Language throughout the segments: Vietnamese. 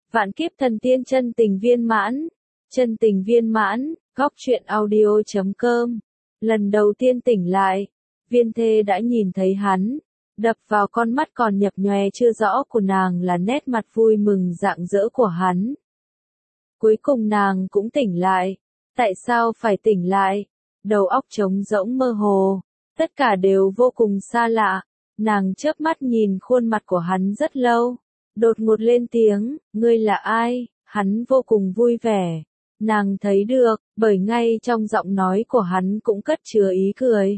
Vạn kiếp thần tiên chân tình viên mãn. Chân tình viên mãn, góc truyện audio.com. Lần đầu tiên tỉnh lại, Viên Thê đã nhìn thấy hắn. Đập vào con mắt còn nhập nhòe chưa rõ của nàng là nét mặt vui mừng rạng rỡ của hắn. Cuối cùng nàng cũng tỉnh lại. Tại sao phải tỉnh lại? Đầu óc trống rỗng mơ hồ. Tất cả đều vô cùng xa lạ. Nàng chớp mắt nhìn khuôn mặt của hắn rất lâu. Đột ngột lên tiếng, ngươi là ai? Hắn vô cùng vui vẻ. Nàng thấy được, bởi ngay trong giọng nói của hắn cũng cất chứa ý cười.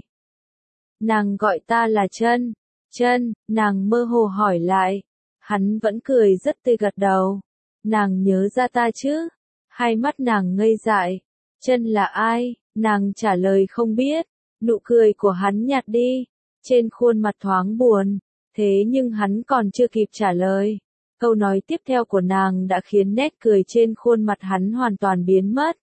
Nàng gọi ta là Chân. Chân, nàng mơ hồ hỏi lại. Hắn vẫn cười rất tươi gật đầu. Nàng nhớ ra ta chứ? Hai mắt nàng ngây dại. Chân là ai? Nàng trả lời không biết. Nụ cười của hắn nhạt đi. Trên khuôn mặt thoáng buồn. Thế nhưng hắn còn chưa kịp trả lời. Câu nói tiếp theo của nàng đã khiến nét cười trên khuôn mặt hắn hoàn toàn biến mất.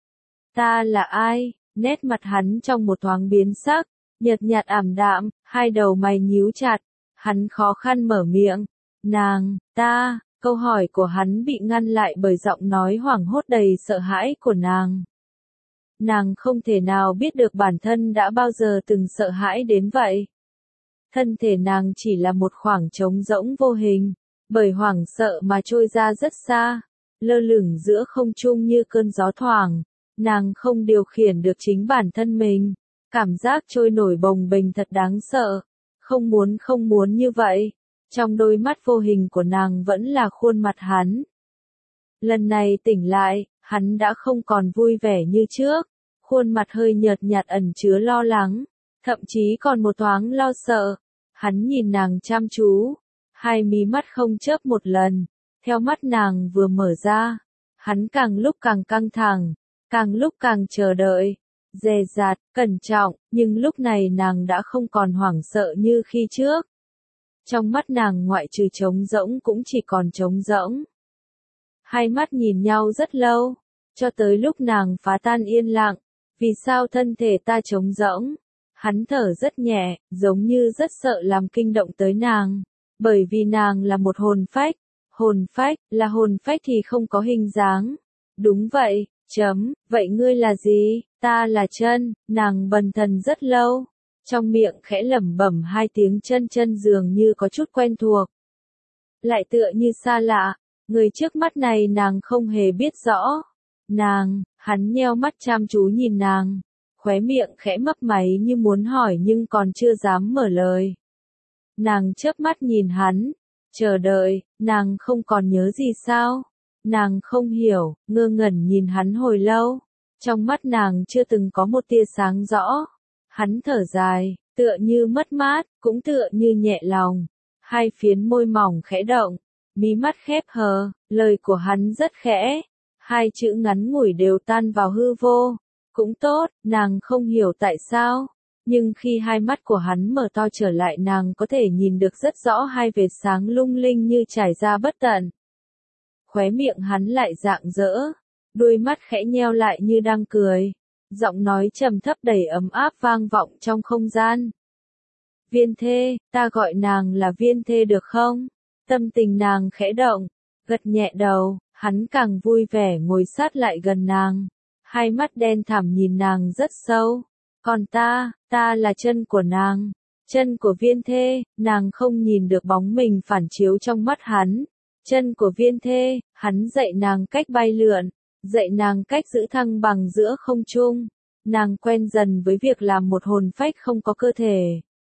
Ta là ai? Nét mặt hắn trong một thoáng biến sắc, nhợt nhạt ảm đạm, hai đầu mày nhíu chặt. Hắn khó khăn mở miệng. Nàng, ta, câu hỏi của hắn bị ngăn lại bởi giọng nói hoảng hốt đầy sợ hãi của nàng. Nàng không thể nào biết được bản thân đã bao giờ từng sợ hãi đến vậy. Thân thể nàng chỉ là một khoảng trống rỗng vô hình, bởi hoảng sợ mà trôi ra rất xa, lơ lửng giữa không trung như cơn gió thoảng. Nàng không điều khiển được chính bản thân mình, cảm giác trôi nổi bồng bềnh thật đáng sợ. Không muốn như vậy. Trong đôi mắt vô hình của nàng vẫn là khuôn mặt hắn. Lần này tỉnh lại, hắn đã không còn vui vẻ như trước. Khuôn mặt hơi nhợt nhạt ẩn chứa lo lắng, thậm chí còn một thoáng lo sợ. Hắn nhìn nàng chăm chú, hai mí mắt không chớp một lần. Theo mắt nàng vừa mở ra, hắn càng lúc càng căng thẳng, càng lúc càng chờ đợi, dè dặt, cẩn trọng, nhưng lúc này nàng đã không còn hoảng sợ như khi trước. Trong mắt nàng ngoại trừ trống rỗng cũng chỉ còn trống rỗng. Hai mắt nhìn nhau rất lâu, cho tới lúc nàng phá tan yên lặng. Vì sao thân thể ta trống rỗng? Hắn thở rất nhẹ, giống như rất sợ làm kinh động tới nàng. Bởi vì nàng là một hồn phách. Hồn phách, là hồn phách thì không có hình dáng. Đúng vậy, vậy ngươi là gì? Ta là Chân. Nàng bần thần rất lâu. Trong miệng khẽ lẩm bẩm hai tiếng Chân Chân dường như có chút quen thuộc. Lại tựa như xa lạ, người trước mắt này nàng không hề biết rõ. Hắn nheo mắt chăm chú nhìn nàng, khóe miệng khẽ mấp máy như muốn hỏi nhưng còn chưa dám mở lời. Nàng chớp mắt nhìn hắn, chờ đợi, nàng không còn nhớ gì sao? Nàng không hiểu, ngơ ngẩn nhìn hắn hồi lâu. Trong mắt nàng chưa từng có một tia sáng rõ. Hắn thở dài, tựa như mất mát, cũng tựa như nhẹ lòng. Hai phiến môi mỏng khẽ động, mí mắt khép hờ, lời của hắn rất khẽ. Hai chữ ngắn ngủi đều tan vào hư vô. Cũng tốt, nàng không hiểu tại sao. Nhưng khi hai mắt của hắn mở to trở lại nàng có thể nhìn được rất rõ hai vệt sáng lung linh như trải ra bất tận. Khóe miệng hắn lại rạng rỡ. Đôi mắt khẽ nheo lại như đang cười. Giọng nói trầm thấp đầy ấm áp vang vọng trong không gian. Viên Thê, ta gọi nàng là Viên Thê được không? Tâm tình nàng khẽ động, gật nhẹ đầu. Hắn càng vui vẻ ngồi sát lại gần nàng. Hai mắt đen thẳm nhìn nàng rất sâu. Còn ta là Chân của nàng. Chân của Viên Thê, nàng không nhìn được bóng mình phản chiếu trong mắt hắn. Chân của Viên Thê, hắn dạy nàng cách bay lượn. Dạy nàng cách giữ thăng bằng giữa không trung. Nàng quen dần với việc làm một hồn phách không có cơ thể.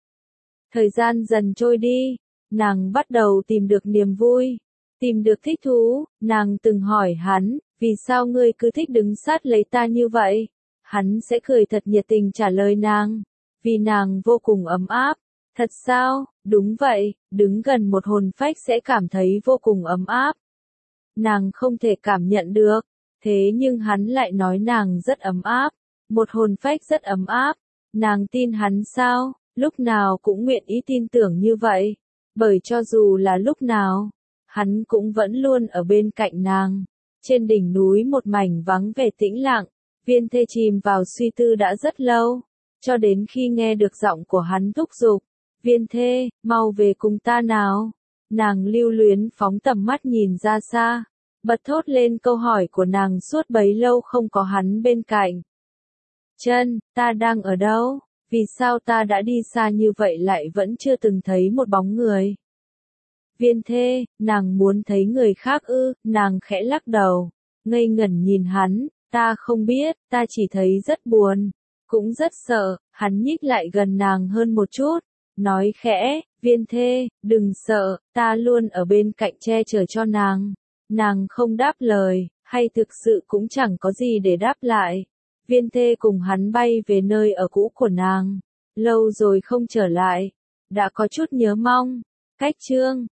Thời gian dần trôi đi. Nàng bắt đầu tìm được niềm vui. Tìm được thích thú, nàng từng hỏi hắn, vì sao ngươi cứ thích đứng sát lấy ta như vậy? Hắn sẽ cười thật nhiệt tình trả lời nàng, vì nàng vô cùng ấm áp. Thật sao? Đúng vậy, đứng gần một hồn phách sẽ cảm thấy vô cùng ấm áp. Nàng không thể cảm nhận được, thế nhưng hắn lại nói nàng rất ấm áp. Một hồn phách rất ấm áp. Nàng tin hắn sao? Lúc nào cũng nguyện ý tin tưởng như vậy. Bởi cho dù là lúc nào, hắn cũng vẫn luôn ở bên cạnh nàng. Trên đỉnh núi một mảnh vắng vẻ tĩnh lặng, Viên Thê chìm vào suy tư đã rất lâu, cho đến khi nghe được giọng của hắn thúc giục. Viên Thê, mau về cùng ta nào. Nàng lưu luyến phóng tầm mắt nhìn ra xa. bật thốt lên câu hỏi của nàng suốt bấy lâu không có hắn bên cạnh. Chân, ta đang ở đâu? Vì sao ta đã đi xa như vậy lại vẫn chưa từng thấy một bóng người? Viên Thê, nàng muốn thấy người khác ư? Nàng khẽ lắc đầu, ngây ngẩn nhìn hắn, ta không biết, ta chỉ thấy rất buồn, cũng rất sợ. Hắn nhích lại gần nàng hơn một chút, nói khẽ, Viên Thê, đừng sợ, ta luôn ở bên cạnh che chở cho nàng. Nàng không đáp lời, hay thực sự cũng chẳng có gì để đáp lại. Viên Thê cùng hắn bay về nơi ở cũ của nàng, lâu rồi không trở lại, đã có chút nhớ mong. Cách chương